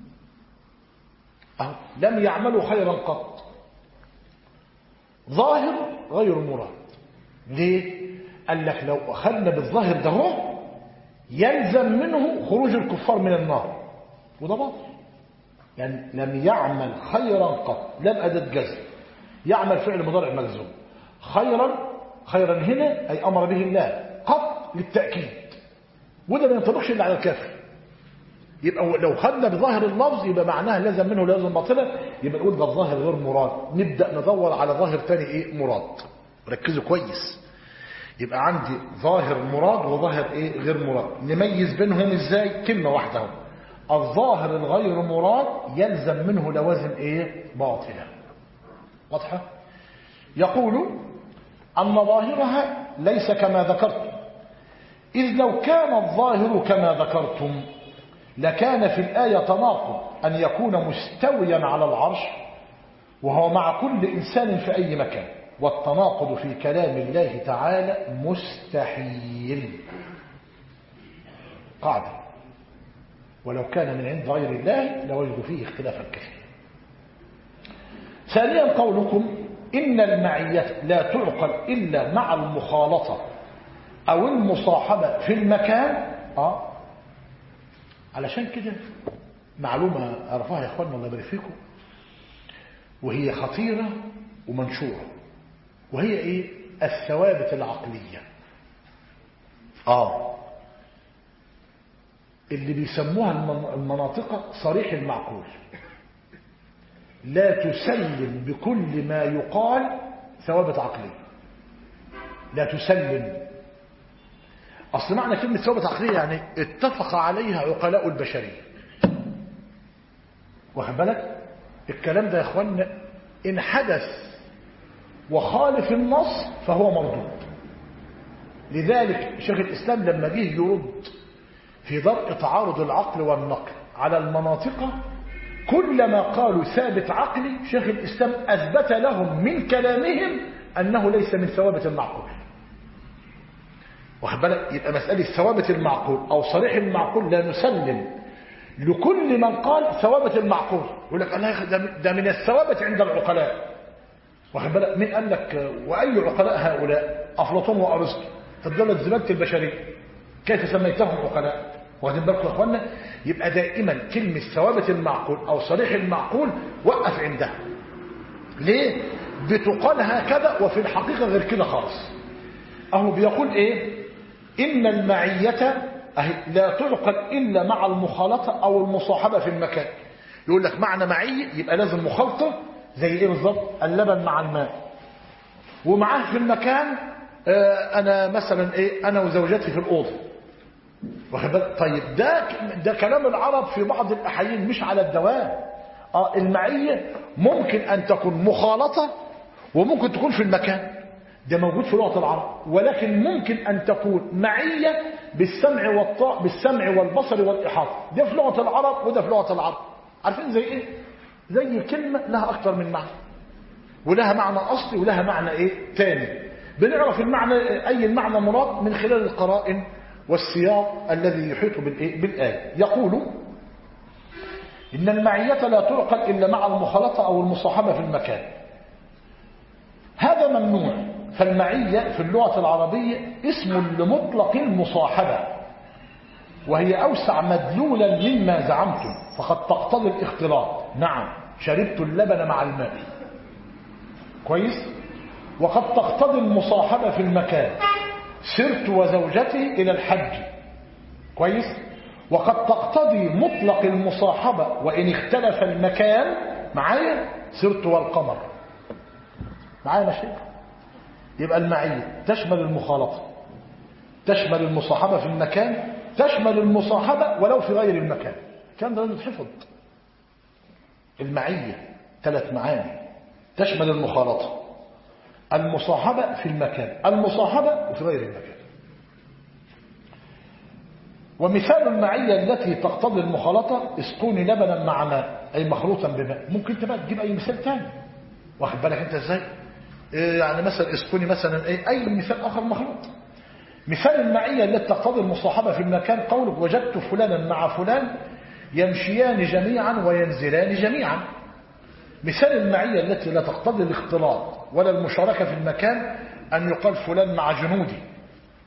لم يعملوا خيرا قط، ظاهر غير مراد. ليه؟ قال لك لو أخذنا بالظاهر ده هو يلزم منه خروج الكفار من النار، وده باطل. يعني لم يعمل خيرا قط، لم أداة جزم، يعمل فعل مضارع مجزوم. خيرا هنا أي أمر به الله، قط للتأكيد، وده ما ينطبقش إلا على الكافر. يبقى لو خدنا بظاهر اللفظ يبقى معناها لازم منه لازم باطلا، يبقى نقول ده الظاهر غير مراد، نبدأ ندور على ظاهر تاني ايه مراد. ركزوا كويس، يبقى عندي ظاهر مراد وظاهر ايه غير مراد. نميز بينهم ازاي؟ كلمة واحدة. الظاهر الغير مراد يلزم منه لوازم ايه باطلة. واضحة؟ يقول أن ظاهرها ليس كما ذكرتم، إذ لو كان الظاهر كما ذكرتم لكان في الآية تناقض أن يكون مستويا على العرش وهو مع كل إنسان في أي مكان، والتناقض في كلام الله تعالى مستحيل. قاعدة، ولو كان من عند غير الله لوجدوا فيه اختلافا كثيرا. ثانيا قولكم إن المعية لا تعقل إلا مع المخالطة أو المصاحبة في المكان. علشان كده معلومة أعرفها يا أخواننا الله يبارك فيكم، وهي خطيرة ومنشورة، وهي إيه؟ الثوابت العقلية. اللي بيسموها المناطق صريح المعقول، لا تسلم بكل ما يقال ثوابت عقلية، لا تسلم. أصل معنى كلمة ثوابت عقلية يعني اتفق عليها عقلاء البشرية. واخد بالك؟ الكلام ده يا اخوانا إن حدث وخالف النص فهو مردود. لذلك شيخ الإسلام لما جه يرد في درء تعارض العقل والنقل على المناطق، كلما قالوا ثابت عقلي شيخ الإسلام أثبت لهم من كلامهم أنه ليس من ثوابت المعقول. واخد بالك؟ يبقى مسألة ثوابت المعقول أو صريح المعقول لا نسلم لكل من قال ثوابت المعقول. يقول لك ده من الثوابت عند العقلاء. واخد بالك؟ من قال لك وأي عقلاء هؤلاء؟ أفلاطون وأرسطو. فدول الزبادة البشرية كيف سميتهم عقلاء؟ واخدين بالكم يا اخوانا؟ يبقى دائما كلمة ثوابت المعقول أو صريح المعقول وقف عندها. ليه؟ بتقال هكذا وفي الحقيقة غير كده خالص. أهو بيقول إيه؟ إن المعية لا تعقل إلا مع المخالطة أو المصاحبة في المكان. يقول لك معنى معية يبقى لازم مخالطة، زي إيه بالظبط؟ اللبن مع الماء، ومعاه في المكان أنا مثلا إيه؟ أنا وزوجتي في الأوضة. طيب ده كلام العرب في بعض الأحيان مش على الدوام. المعية ممكن أن تكون مخالطة وممكن تكون في المكان، ده موجود في لغة العرب. ولكن ممكن أن تكون معية بالسمع والبصر والإحاطة، ده في لغة العرب وده في لغة العرب. عارفين زي إيه؟ زي كلمة لها أكتر من معنى، ولها معنى أصلي ولها معنى إيه تاني. بنعرف المعنى أي المعنى مراد من خلال القرائن والسياق الذي يحيط بالآية. يقول إن المعية لا تعقل إلا مع المخالطة أو المصاحبة في المكان. هذا ممنوع. فالمعية في اللغة العربية اسم لمطلق المصاحبة، وهي أوسع مدلولا مما زعمتم، فقد تقتضي الاختلاط. نعم، شربت اللبن مع الماء، كويس. وقد تقتضي المصاحبة في المكان، سرت وزوجتي إلى الحج، كويس. وقد تقتضي مطلق المصاحبة وإن اختلف المكان، معايا، سرت والقمر، معايا ماشي. يبقى المعية تشمل المخالطة، تشمل المصاحبة في المكان، تشمل المصاحبة ولو في غير المكان. كان ده يتحفظ. المعية 3 معاني، تشمل المخالطة، المصاحبة في المكان، المصاحبة وفي غير المكان. ومثال المعية التي تقتضي المخالطة اسقوني لبنا مع ماء، أي مخلوطا بماء. ممكن تبقى تجيب أي مثال تاني، واخد بالك أنت إزاي؟ يعني مثلا اسقوني مثلا أي مثال آخر مخلوط. مثال المعية التي تقتضي المصاحبة في المكان قولك وجدت فلانا مع فلان يمشيان جميعا وينزلان جميعا. مثال المعية التي لا تقتضي الاختلاط ولا المشاركة في المكان أن يقال فلان مع جنودي،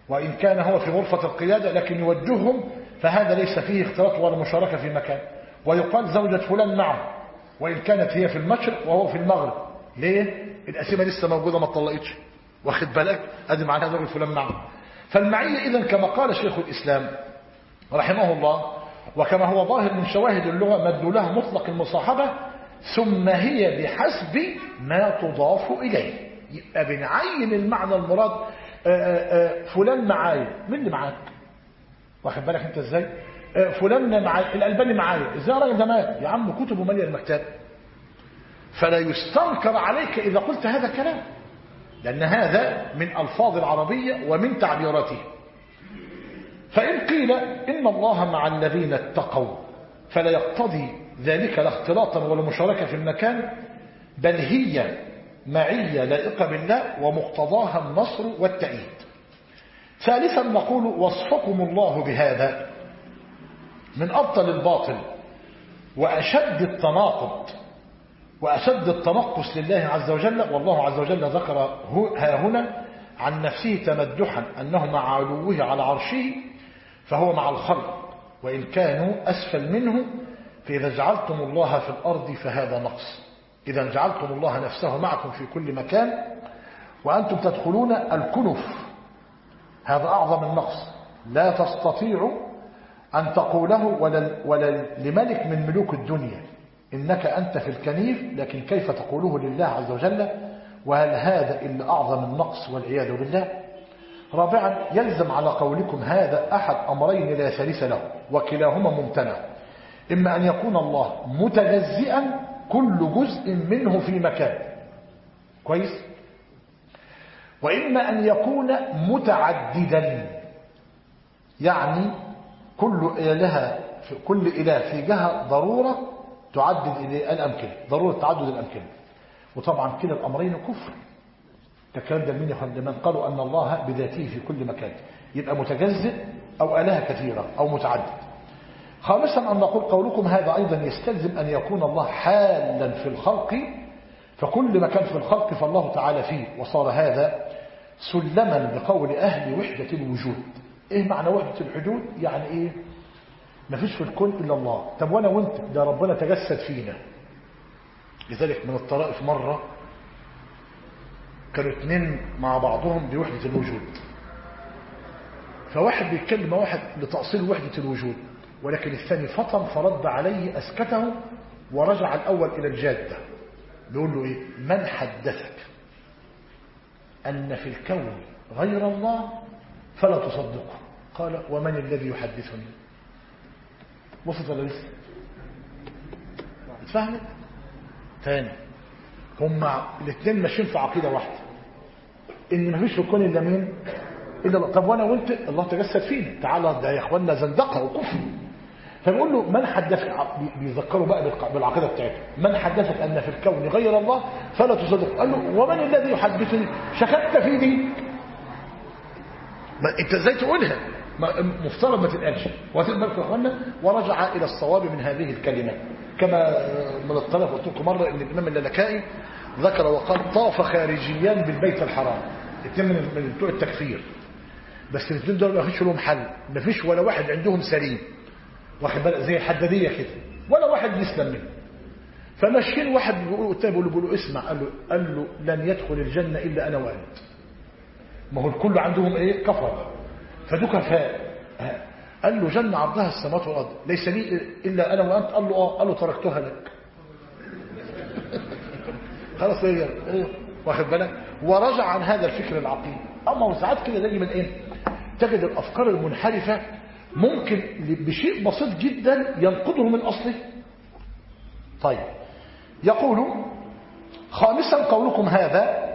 وإن كان هو في غرفة القيادة لكن يوجههم، فهذا ليس فيه اختلاط ولا مشاركة في مكان. ويقال زوجة فلان معه وإن كانت هي في المشرق وهو في المغرب. ليه؟ الأسيمة لسه موجودة ما اتطلقتش، واخد بالك؟ أدي معناها زوجة فلان معه. فالمعية إذن كما قال شيخ الإسلام رحمه الله، وكما هو ظاهر من شواهد اللغة، مدلولها مطلق المصاحبة، ثم هي بحسب ما تضاف إليه. يبقى بنعين المعنى المراد. فلان معايا، مين اللي معاك؟ واخد بالك انت ازاي؟ فلان معايا، الألباني معايا، ازاي راجل ده مات؟ يا عم كتبه ماليه المكتب. فلا يستنكر عليك إذا قلت هذا الكلام، لأن هذا من ألفاظ العربية ومن تعبيراته. فإن قيل إن الله مع الذين اتقوا، فلا يقتضي ذلك لا اختلاطا ولا مشاركة في المكان، بل هي معية لائقة بالله ومقتضاها النصر والتأييد. ثالثا نقول وصفكم الله بهذا من أبطل الباطل وأشد التناقض وأشد التنقص لله عز وجل. والله عز وجل ذكر ها هنا عن نفسه تمدحا أنه مع علوه على عرشه فهو مع الخلق وإن كانوا أسفل منه، فإذا جعلتم الله في الأرض فهذا نقص. إذا جعلتم الله نفسه معكم في كل مكان وأنتم تدخلون الكنف، هذا أعظم النقص. لا تستطيع أن تقوله ولا لملك من ملوك الدنيا إنك أنت في الكنيف، لكن كيف تقوله لله عز وجل؟ وهل هذا إلا أعظم النقص والعياذ بالله؟ رابعا يلزم على قولكم هذا أحد أمرين لا ثالث له وكلاهما ممتنع، إما أن يكون الله متجزئا كل جزء منه في مكان كويس، وإما أن يكون متعددا، يعني كل إله في جهة ضرورة تعدد إليه الأمكنة، ضرورة تعدد الأمكنة. وطبعا كلا الأمرين كفر. الكلام ده من يفهم لمن قالوا أن الله بذاته في كل مكان، يبقى متجزئ أو آلهة كثيرة أو متعدد. خامسا أن نقول قولكم هذا أيضا يستلزم أن يكون الله حالا في الخلق، فكل مكان في الخلق فالله تعالى فيه، وصار هذا سلما بقول أهل وحدة الوجود. إيه معنى وحدة الحدود؟ يعني إيه؟ مفيش في الكون إلا الله. طب وأنا وأنت ده ربنا تجسد فينا. لذلك من الطرائف مرة كانوا اتنين مع بعضهم بوحدة الوجود، فواحد بيتكلم مع واحد لتأصيل وحدة الوجود، ولكن الثاني فطن فرد عليه أسكته ورجع الأول إلى الجادة. بيقول له إيه؟ من حدثك أن في الكون غير الله فلا تصدقه؟ قال ومن الذي يحدثني؟ وصلت ولا لسه؟ اتفهمت؟ تاني، هما الاثنين ماشيين في عقيدة واحدة، ان مفيش في الكون الا مين؟ الا الله. طب وانا وانت الله تجسد فينا، تعالى ده يا اخوانا زندقه وكفر. فبيقول له من حدثك، بيذكروا بقى بالعقيده بتاعته، من حدثك ان في الكون غير الله فلا تصدق؟ قال له ومن الذي يحدثني؟ شككت في دي، ما انت ازاي تقولها؟ مفترض ما تتقالش. وتقبل يا اخوانا، ورجع الى الصواب من هذه الكلمه. كما من الطرف قلت لكم مره ان الامام اللالكائي ذكر وقال طاف خارجيان بالبيت الحرام، اثنين من بتوع التكفير، بس الاثنين دول ما فيش لهم حل، ما فيش ولا واحد عندهم سليم، واخد بالك زي الحداديه كده، ولا واحد يسلم منه. فماشيين، واحد بيقول قدامه بيقول له اسمع، قال له لن يدخل الجنه الا انا وانت. ما هو الكل عندهم ايه؟ كفر. فدو كفاء. قال له جنة عرضها السماوات والارض ليس لي الا انا وانت. قال له قال له تركتها لك. خلاص ايه واخد بالك؟ ورجع عن هذا الفكر العقيم. اما ساعات كده دايما ايه؟ تجد الافكار المنحرفه ممكن بشيء بسيط جدا ينقضه من اصله. طيب، يقول خامسا قولكم هذا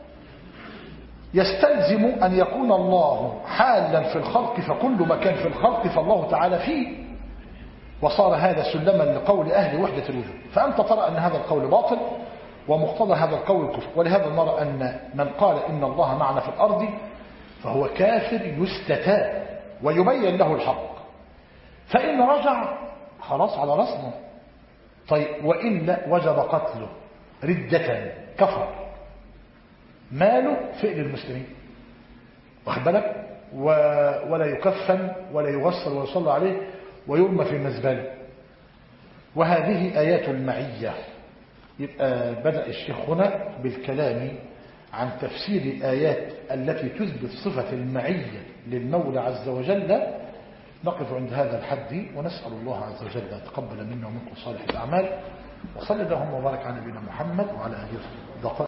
يستلزم أن يكون الله حالا في الخلق، فكل مكان في الخلق فالله تعالى فيه، وصار هذا سلما لقول أهل وحدة الوجود. فأنت ترى أن هذا القول باطل ومقتضى هذا القول كفر. ولهذا نرى أن من قال إن الله معنا في الأرض فهو كافر يستتاب ويبين له الحق، فإن رجع خلاص على رسمه. طيب وإلا وجب قتله ردة، كفر. ماله فعل المسلمين، واخد بالك؟ ولا يكفن ولا يغسل ويصلى عليه ويرمى في المزبلة. وهذه آيات المعية. يبقى بدأ الشيخ هنا بالكلام عن تفسير الآيات التي تثبت صفة المعية للمولى عز وجل. نقف عند هذا الحد ونسأل الله عز وجل أن يتقبل منا ومنكم صالح الأعمال. وصلى اللهم وبارك على نبينا محمد وعلى آله وصحبه.